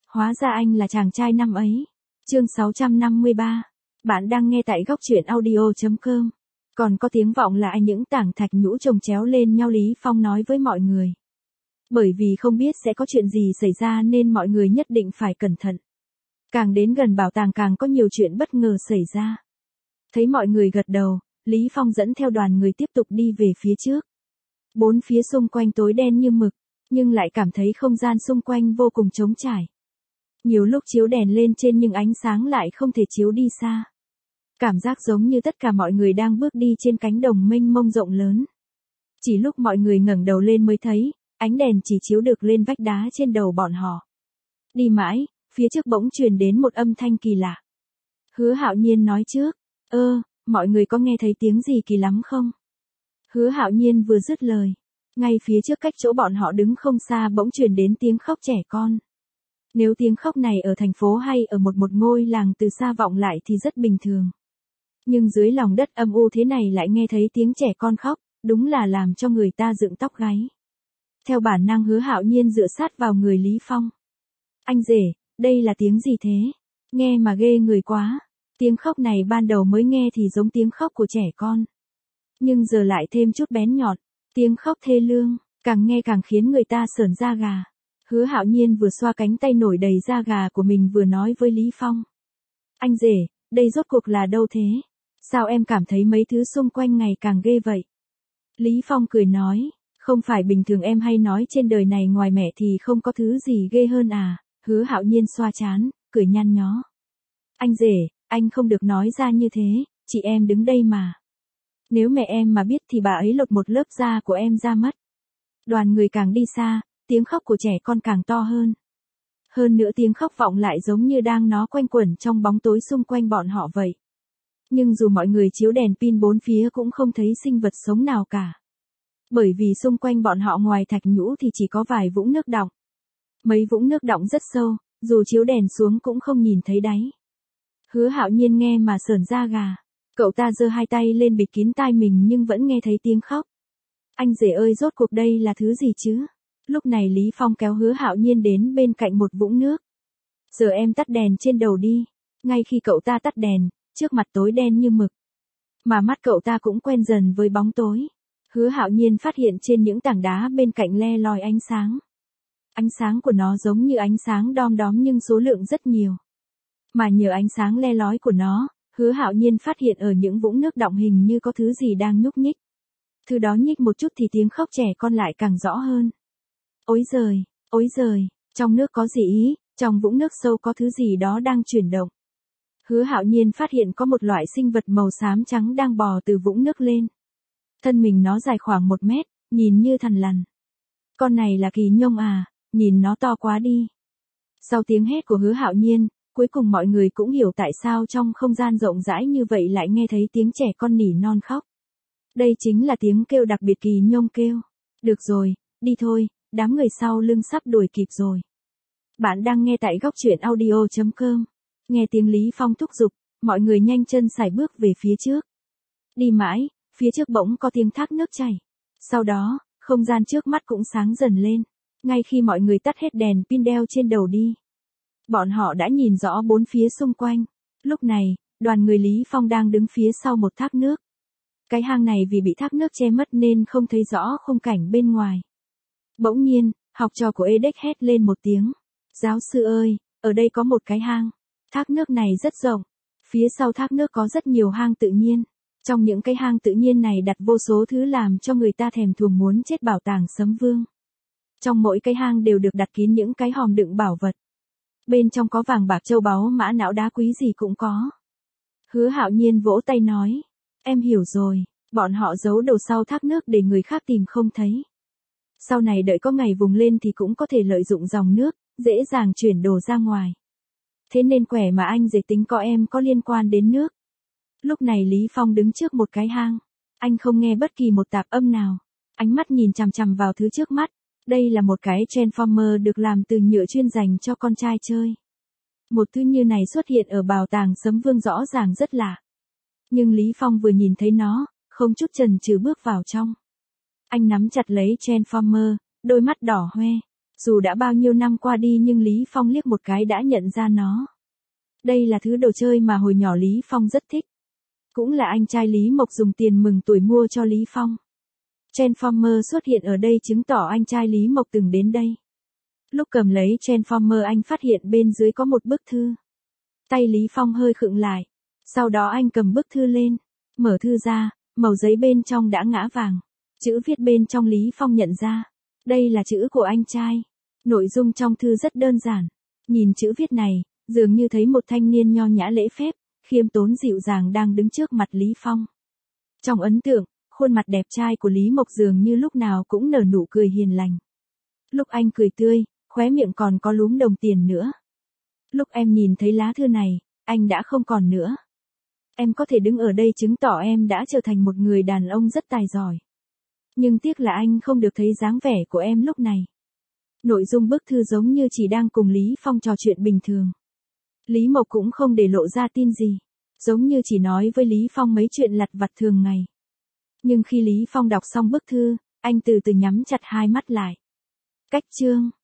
Hóa ra anh là chàng trai năm ấy. Chương 653. Bạn đang nghe tại góc truyện audio.com. Còn có tiếng vọng là những tảng thạch nhũ chồng chéo lên nhau, Lý Phong nói với mọi người. Bởi vì không biết sẽ có chuyện gì xảy ra nên mọi người nhất định phải cẩn thận. Càng đến gần bảo tàng càng có nhiều chuyện bất ngờ xảy ra. Thấy mọi người gật đầu, Lý Phong dẫn theo đoàn người tiếp tục đi về phía trước. Bốn phía xung quanh tối đen như mực, nhưng lại cảm thấy không gian xung quanh vô cùng trống trải. Nhiều lúc chiếu đèn lên trên nhưng ánh sáng lại không thể chiếu đi xa. Cảm giác giống như tất cả mọi người đang bước đi trên cánh đồng mênh mông rộng lớn. Chỉ lúc mọi người ngẩng đầu lên mới thấy, ánh đèn chỉ chiếu được lên vách đá trên đầu bọn họ. Đi mãi, phía trước bỗng truyền đến một âm thanh kỳ lạ. Hứa Hạo Nhiên nói trước, mọi người có nghe thấy tiếng gì kỳ lắm không? Hứa Hạo Nhiên vừa dứt lời, ngay phía trước cách chỗ bọn họ đứng không xa bỗng truyền đến tiếng khóc trẻ con. Nếu tiếng khóc này ở thành phố hay ở một ngôi làng từ xa vọng lại thì rất bình thường. Nhưng dưới lòng đất âm u thế này lại nghe thấy tiếng trẻ con khóc, đúng là làm cho người ta dựng tóc gáy. Theo bản năng Hứa Hạo Nhiên dựa sát vào người Lý Phong. Anh rể, đây là tiếng gì thế? Nghe mà ghê người quá. Tiếng khóc này ban đầu mới nghe thì giống tiếng khóc của trẻ con. Nhưng giờ lại thêm chút bén nhọn, tiếng khóc thê lương, càng nghe càng khiến người ta sởn da gà. Hứa Hạo Nhiên vừa xoa cánh tay nổi đầy da gà của mình vừa nói với Lý Phong. Anh rể, đây rốt cuộc là đâu thế? Sao em cảm thấy mấy thứ xung quanh ngày càng ghê vậy? Lý Phong cười nói, không phải bình thường em hay nói trên đời này ngoài mẹ thì không có thứ gì ghê hơn à? Hứa Hạo Nhiên xoa trán, cười nhăn nhó. Anh rể, anh không được nói ra như thế, chị em đứng đây mà. Nếu mẹ em mà biết thì bà ấy lột một lớp da của em ra mất. Đoàn người càng đi xa, tiếng khóc của trẻ con càng to hơn. Hơn nữa tiếng khóc vọng lại giống như đang nó quanh quẩn trong bóng tối xung quanh bọn họ vậy. Nhưng dù mọi người chiếu đèn pin bốn phía cũng không thấy sinh vật sống nào cả. Bởi vì xung quanh bọn họ ngoài thạch nhũ thì chỉ có vài vũng nước đọng. Mấy vũng nước đọng rất sâu, dù chiếu đèn xuống cũng không nhìn thấy đáy. Hứa Hạo Nhiên nghe mà sởn da gà. Cậu ta giơ hai tay lên bịt kín tai mình nhưng vẫn nghe thấy tiếng khóc. Anh rể ơi, rốt cuộc đây là thứ gì chứ? Lúc này Lý Phong kéo Hứa Hạo Nhiên đến bên cạnh một vũng nước. Giờ em tắt đèn trên đầu đi. Ngay khi cậu ta tắt đèn, trước mặt tối đen như mực. Mà mắt cậu ta cũng quen dần với bóng tối. Hứa Hạo Nhiên phát hiện trên những tảng đá bên cạnh le lói ánh sáng. Ánh sáng của nó giống như ánh sáng đom đóm nhưng số lượng rất nhiều. Mà nhờ ánh sáng le lói của nó, Hứa Hạo Nhiên phát hiện ở những vũng nước đọng hình như có thứ gì đang nhúc nhích. Thứ đó nhích một chút thì tiếng khóc trẻ con lại càng rõ hơn. Ôi giời, trong nước có gì ý, trong vũng nước sâu có thứ gì đó đang chuyển động. Hứa Hạo Nhiên phát hiện có một loại sinh vật màu xám trắng đang bò từ vũng nước lên. Thân mình nó dài khoảng 1 mét, nhìn như thằn lằn. Con này là kỳ nhông à, nhìn nó to quá đi. Sau tiếng hét của Hứa Hạo Nhiên, cuối cùng mọi người cũng hiểu tại sao trong không gian rộng rãi như vậy lại nghe thấy tiếng trẻ con nỉ non khóc. Đây chính là tiếng kêu đặc biệt kỳ nhông kêu. Được rồi, đi thôi, đám người sau lưng sắp đuổi kịp rồi. Bạn đang nghe tại góc truyện audio.com. Nghe tiếng Lý Phong thúc giục, mọi người nhanh chân sải bước về phía trước. Đi mãi, phía trước bỗng có tiếng thác nước chảy. Sau đó, không gian trước mắt cũng sáng dần lên. Ngay khi mọi người tắt hết đèn pin đeo trên đầu đi, bọn họ đã nhìn rõ bốn phía xung quanh. Lúc này, đoàn người Lý Phong đang đứng phía sau một thác nước. Cái hang này vì bị thác nước che mất nên không thấy rõ khung cảnh bên ngoài. Bỗng nhiên, học trò của Edek hét lên một tiếng. Giáo sư ơi, ở đây có một cái hang. Thác nước này rất rộng. Phía sau thác nước có rất nhiều hang tự nhiên. Trong những cái hang tự nhiên này đặt vô số thứ làm cho người ta thèm thuồng muốn chết bảo tàng Sấm Vương. Trong mỗi cái hang đều được đặt kín những cái hòm đựng bảo vật. Bên trong có vàng bạc châu báu mã não đá quý gì cũng có. Hứa Hạo Nhiên vỗ tay nói. Em hiểu rồi, bọn họ giấu đồ sau thác nước để người khác tìm không thấy. Sau này đợi có ngày vùng lên thì cũng có thể lợi dụng dòng nước, dễ dàng chuyển đồ ra ngoài. Thế nên quẻ mà anh rể tính có em có liên quan đến nước. Lúc này Lý Phong đứng trước một cái hang. Anh không nghe bất kỳ một tạp âm nào. Ánh mắt nhìn chằm chằm vào thứ trước mắt. Đây là một cái Transformer được làm từ nhựa chuyên dành cho con trai chơi. Một thứ như này xuất hiện ở bảo tàng Sấm Vương rõ ràng rất lạ. Nhưng Lý Phong vừa nhìn thấy nó, không chút chần chừ bước vào trong. Anh nắm chặt lấy Transformer, đôi mắt đỏ hoe. Dù đã bao nhiêu năm qua đi nhưng Lý Phong liếc một cái đã nhận ra nó. Đây là thứ đồ chơi mà hồi nhỏ Lý Phong rất thích. Cũng là anh trai Lý Mộc dùng tiền mừng tuổi mua cho Lý Phong. Transformer xuất hiện ở đây chứng tỏ anh trai Lý Mộc từng đến đây. Lúc cầm lấy Transformer anh phát hiện bên dưới có một bức thư. Tay Lý Phong hơi khựng lại. Sau đó anh cầm bức thư lên. Mở thư ra, màu giấy bên trong đã ngã vàng. Chữ viết bên trong Lý Phong nhận ra. Đây là chữ của anh trai. Nội dung trong thư rất đơn giản. Nhìn chữ viết này, dường như thấy một thanh niên nho nhã lễ phép, khiêm tốn dịu dàng đang đứng trước mặt Lý Phong. Trong ấn tượng, khuôn mặt đẹp trai của Lý Mộc dường như lúc nào cũng nở nụ cười hiền lành. Lúc anh cười tươi, khóe miệng còn có lúm đồng tiền nữa. Lúc em nhìn thấy lá thư này, anh đã không còn nữa. Em có thể đứng ở đây chứng tỏ em đã trở thành một người đàn ông rất tài giỏi. Nhưng tiếc là anh không được thấy dáng vẻ của em lúc này. Nội dung bức thư giống như chỉ đang cùng Lý Phong trò chuyện bình thường. Lý Mộc cũng không để lộ ra tin gì. Giống như chỉ nói với Lý Phong mấy chuyện lặt vặt thường ngày. Nhưng khi Lý Phong đọc xong bức thư, anh từ từ nhắm chặt hai mắt lại. Cách chương